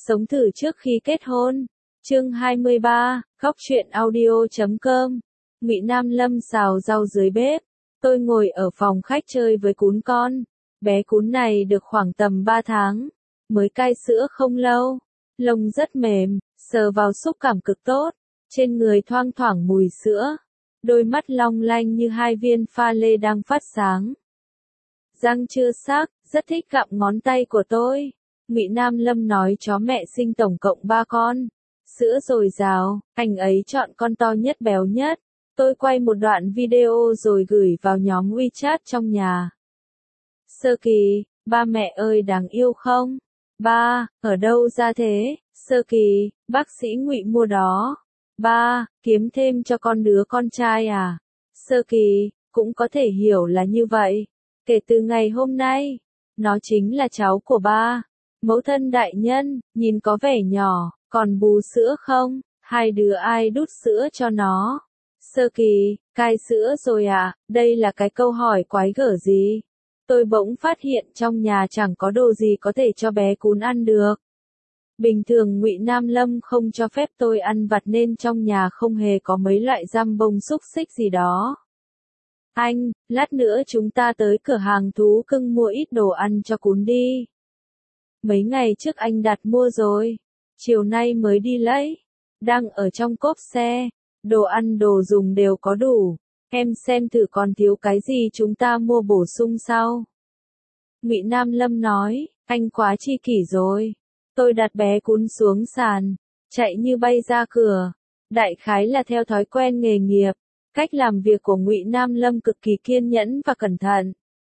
Sống thử trước khi kết hôn. Chương 23, Góc truyện audio.com. Ngụy Nam Lâm xào rau dưới bếp. Tôi ngồi ở phòng khách chơi với cún con. Bé cún này được khoảng tầm 3 tháng. Mới cai sữa không lâu. Lông rất mềm, sờ vào xúc cảm cực tốt. Trên người thoang thoảng mùi sữa. Đôi mắt long lanh như hai viên pha lê đang phát sáng. Răng chưa sắc, rất thích gặm ngón tay của tôi. Ngụy Nam Lâm nói chó mẹ sinh tổng cộng 3 con. Sữa dồi dào, anh ấy chọn con to nhất béo nhất. Tôi quay một đoạn video rồi gửi vào nhóm WeChat trong nhà. Sơ Kỳ, ba mẹ ơi đáng yêu không? Ba, ở đâu ra thế? Sơ Kỳ, bác sĩ Ngụy mua đó. Ba, kiếm thêm cho con đứa con trai à? Sơ Kỳ, cũng có thể hiểu là như vậy. Kể từ ngày hôm nay, nó chính là cháu của ba. Mẫu thân đại nhân, nhìn có vẻ nhỏ, còn bú sữa không? Hai đứa ai đút sữa cho nó? Sơ Kỳ, cai sữa rồi à? Đây là cái câu hỏi quái gở gì? Tôi bỗng phát hiện trong nhà chẳng có đồ gì có thể cho bé cún ăn được. Bình thường Ngụy Nam Lâm không cho phép tôi ăn vặt nên trong nhà không hề có mấy loại giam bông xúc xích gì đó. Anh, lát nữa chúng ta tới cửa hàng thú cưng mua ít đồ ăn cho cún đi. Mấy ngày trước anh đặt mua rồi. Chiều nay mới đi lấy. Đang ở trong cốp xe. Đồ ăn đồ dùng đều có đủ. Em xem thử còn thiếu cái gì chúng ta mua bổ sung sau. Ngụy Nam Lâm nói, anh quá chi kỷ rồi. Tôi đặt bé cún xuống sàn. Chạy như bay ra cửa. Đại khái là theo thói quen nghề nghiệp. Cách làm việc của Ngụy Nam Lâm cực kỳ kiên nhẫn và cẩn thận.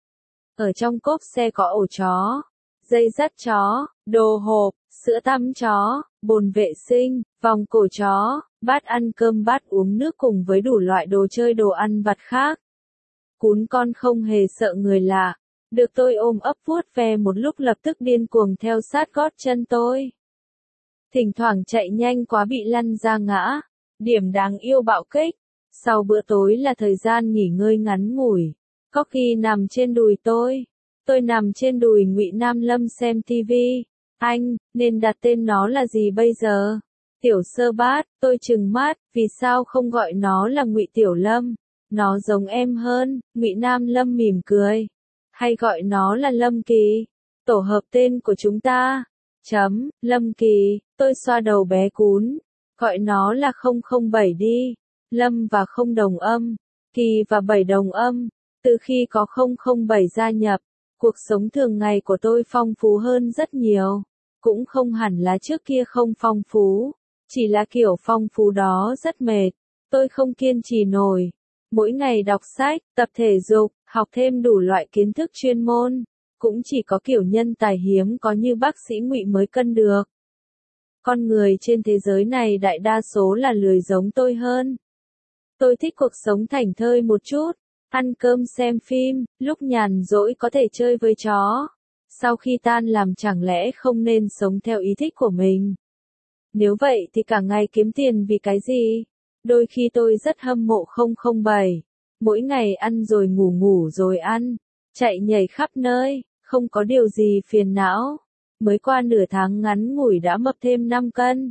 Ở trong cốp xe có ổ chó, dây dắt chó, đồ hộp, sữa tắm chó, bồn vệ sinh, vòng cổ chó, bát ăn cơm bát uống nước cùng với đủ loại đồ chơi đồ ăn vặt khác. Cún con không hề sợ người lạ. Được tôi ôm ấp vuốt ve một lúc lập tức điên cuồng theo sát gót chân tôi. Thỉnh thoảng chạy nhanh quá bị lăn ra ngã. Điểm đáng yêu bạo kích. Sau bữa tối là thời gian nghỉ ngơi ngắn ngủi. Có khi nằm trên đùi tôi. Tôi nằm trên đùi Ngụy Nam Lâm xem tivi. Anh, nên đặt tên nó là gì bây giờ? Tiểu Sơ Bát, tôi trừng mắt, vì sao không gọi nó là Ngụy Tiểu Lâm? Nó giống em hơn, Ngụy Nam Lâm mỉm cười. Hay gọi nó là Lâm Kỳ? Tổ hợp tên của chúng ta. Lâm Kỳ, tôi xoa đầu bé cún. Gọi nó là 007 đi. Lâm và không đồng âm, Kỳ và 7 đồng âm. Từ khi có 007 gia nhập, cuộc sống thường ngày của tôi phong phú hơn rất nhiều. Cũng không hẳn là trước kia không phong phú, chỉ là kiểu phong phú đó rất mệt. Tôi không kiên trì nổi. Mỗi ngày đọc sách, tập thể dục, học thêm đủ loại kiến thức chuyên môn. Cũng chỉ có kiểu nhân tài hiếm có như bác sĩ Ngụy mới cân được. Con người trên thế giới này đại đa số là lười giống tôi hơn. Tôi thích cuộc sống thảnh thơi một chút, ăn cơm xem phim, lúc nhàn rỗi có thể chơi với chó. Sau khi tan làm chẳng lẽ không nên sống theo ý thích của mình? Nếu vậy thì cả ngày kiếm tiền vì cái gì? Đôi khi tôi rất hâm mộ 007. Mỗi ngày ăn rồi ngủ ngủ rồi ăn, chạy nhảy khắp nơi, không có điều gì phiền não. Mới qua nửa tháng ngắn ngủi đã mập thêm 5 cân.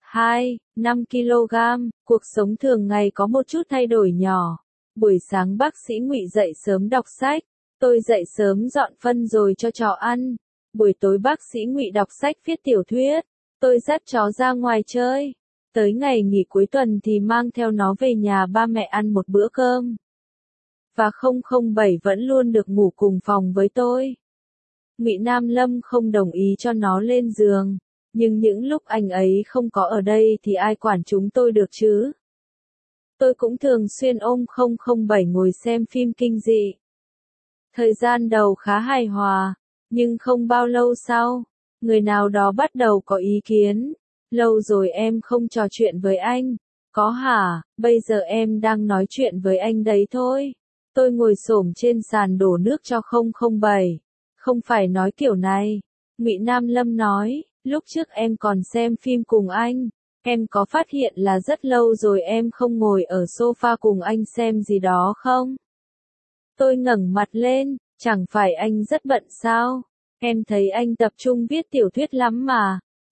5 kg, cuộc sống thường ngày có một chút thay đổi nhỏ. Buổi sáng bác sĩ Ngụy dậy sớm đọc sách, tôi dậy sớm dọn phân rồi cho chó ăn. Buổi tối bác sĩ Ngụy đọc sách viết tiểu thuyết, tôi dắt chó ra ngoài chơi. Tới ngày nghỉ cuối tuần thì mang theo nó về nhà ba mẹ ăn một bữa cơm. Và 007 vẫn luôn được ngủ cùng phòng với tôi. Ngụy Nam Lâm không đồng ý cho nó lên giường. Nhưng những lúc anh ấy không có ở đây thì ai quản chúng tôi được chứ? Tôi cũng thường xuyên ôm 007 ngồi xem phim kinh dị. Thời gian đầu khá hài hòa, nhưng không bao lâu sau, người nào đó bắt đầu có ý kiến. Lâu rồi em không trò chuyện với anh. Có hả? Bây giờ em đang nói chuyện với anh đấy thôi. Tôi ngồi xổm trên sàn đổ nước cho 007. Không phải nói kiểu này. Ngụy Nam Lâm nói. Lúc trước em còn xem phim cùng anh, em có phát hiện là rất lâu rồi em không ngồi ở sofa cùng anh xem gì đó không? Tôi ngẩng mặt lên, chẳng phải anh rất bận sao? Em thấy anh tập trung viết tiểu thuyết lắm mà.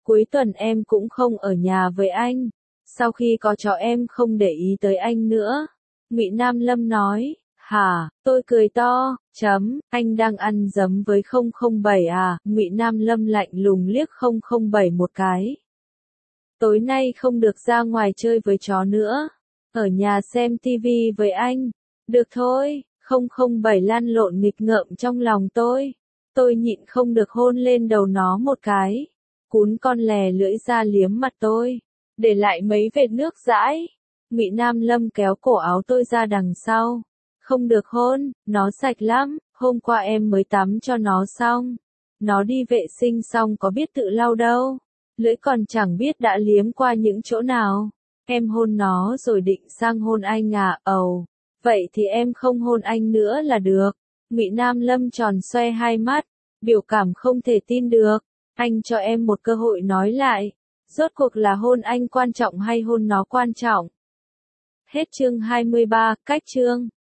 Cuối tuần em cũng không ở nhà với anh. Sau khi có cháu em không để ý tới anh nữa. Ngụy Nam Lâm nói, hả, tôi cười to, anh đang ăn dấm với 007 à, Ngụy Nam Lâm lạnh lùng liếc 007 một cái. Tối nay không được ra ngoài chơi với chó nữa, ở nhà xem tivi với anh. Được thôi, 007 lăn lộn nghịch ngợm trong lòng tôi nhịn không được hôn lên đầu nó một cái. Cún con lè lưỡi ra liếm mặt tôi, để lại mấy vệt nước dãi. Ngụy Nam Lâm kéo cổ áo tôi ra đằng sau. Không được hôn, nó sạch lắm, hôm qua em mới tắm cho nó xong. Nó đi vệ sinh xong có biết tự lau đâu. Lưỡi còn chẳng biết đã liếm qua những chỗ nào. Em hôn nó rồi định sang hôn anh à, vậy thì em không hôn anh nữa là được. Ngụy Nam Lâm tròn xoe hai mắt, biểu cảm không thể tin được. Anh cho em một cơ hội nói lại. Rốt cuộc là hôn anh quan trọng hay hôn nó quan trọng? Hết chương 23, cách chương.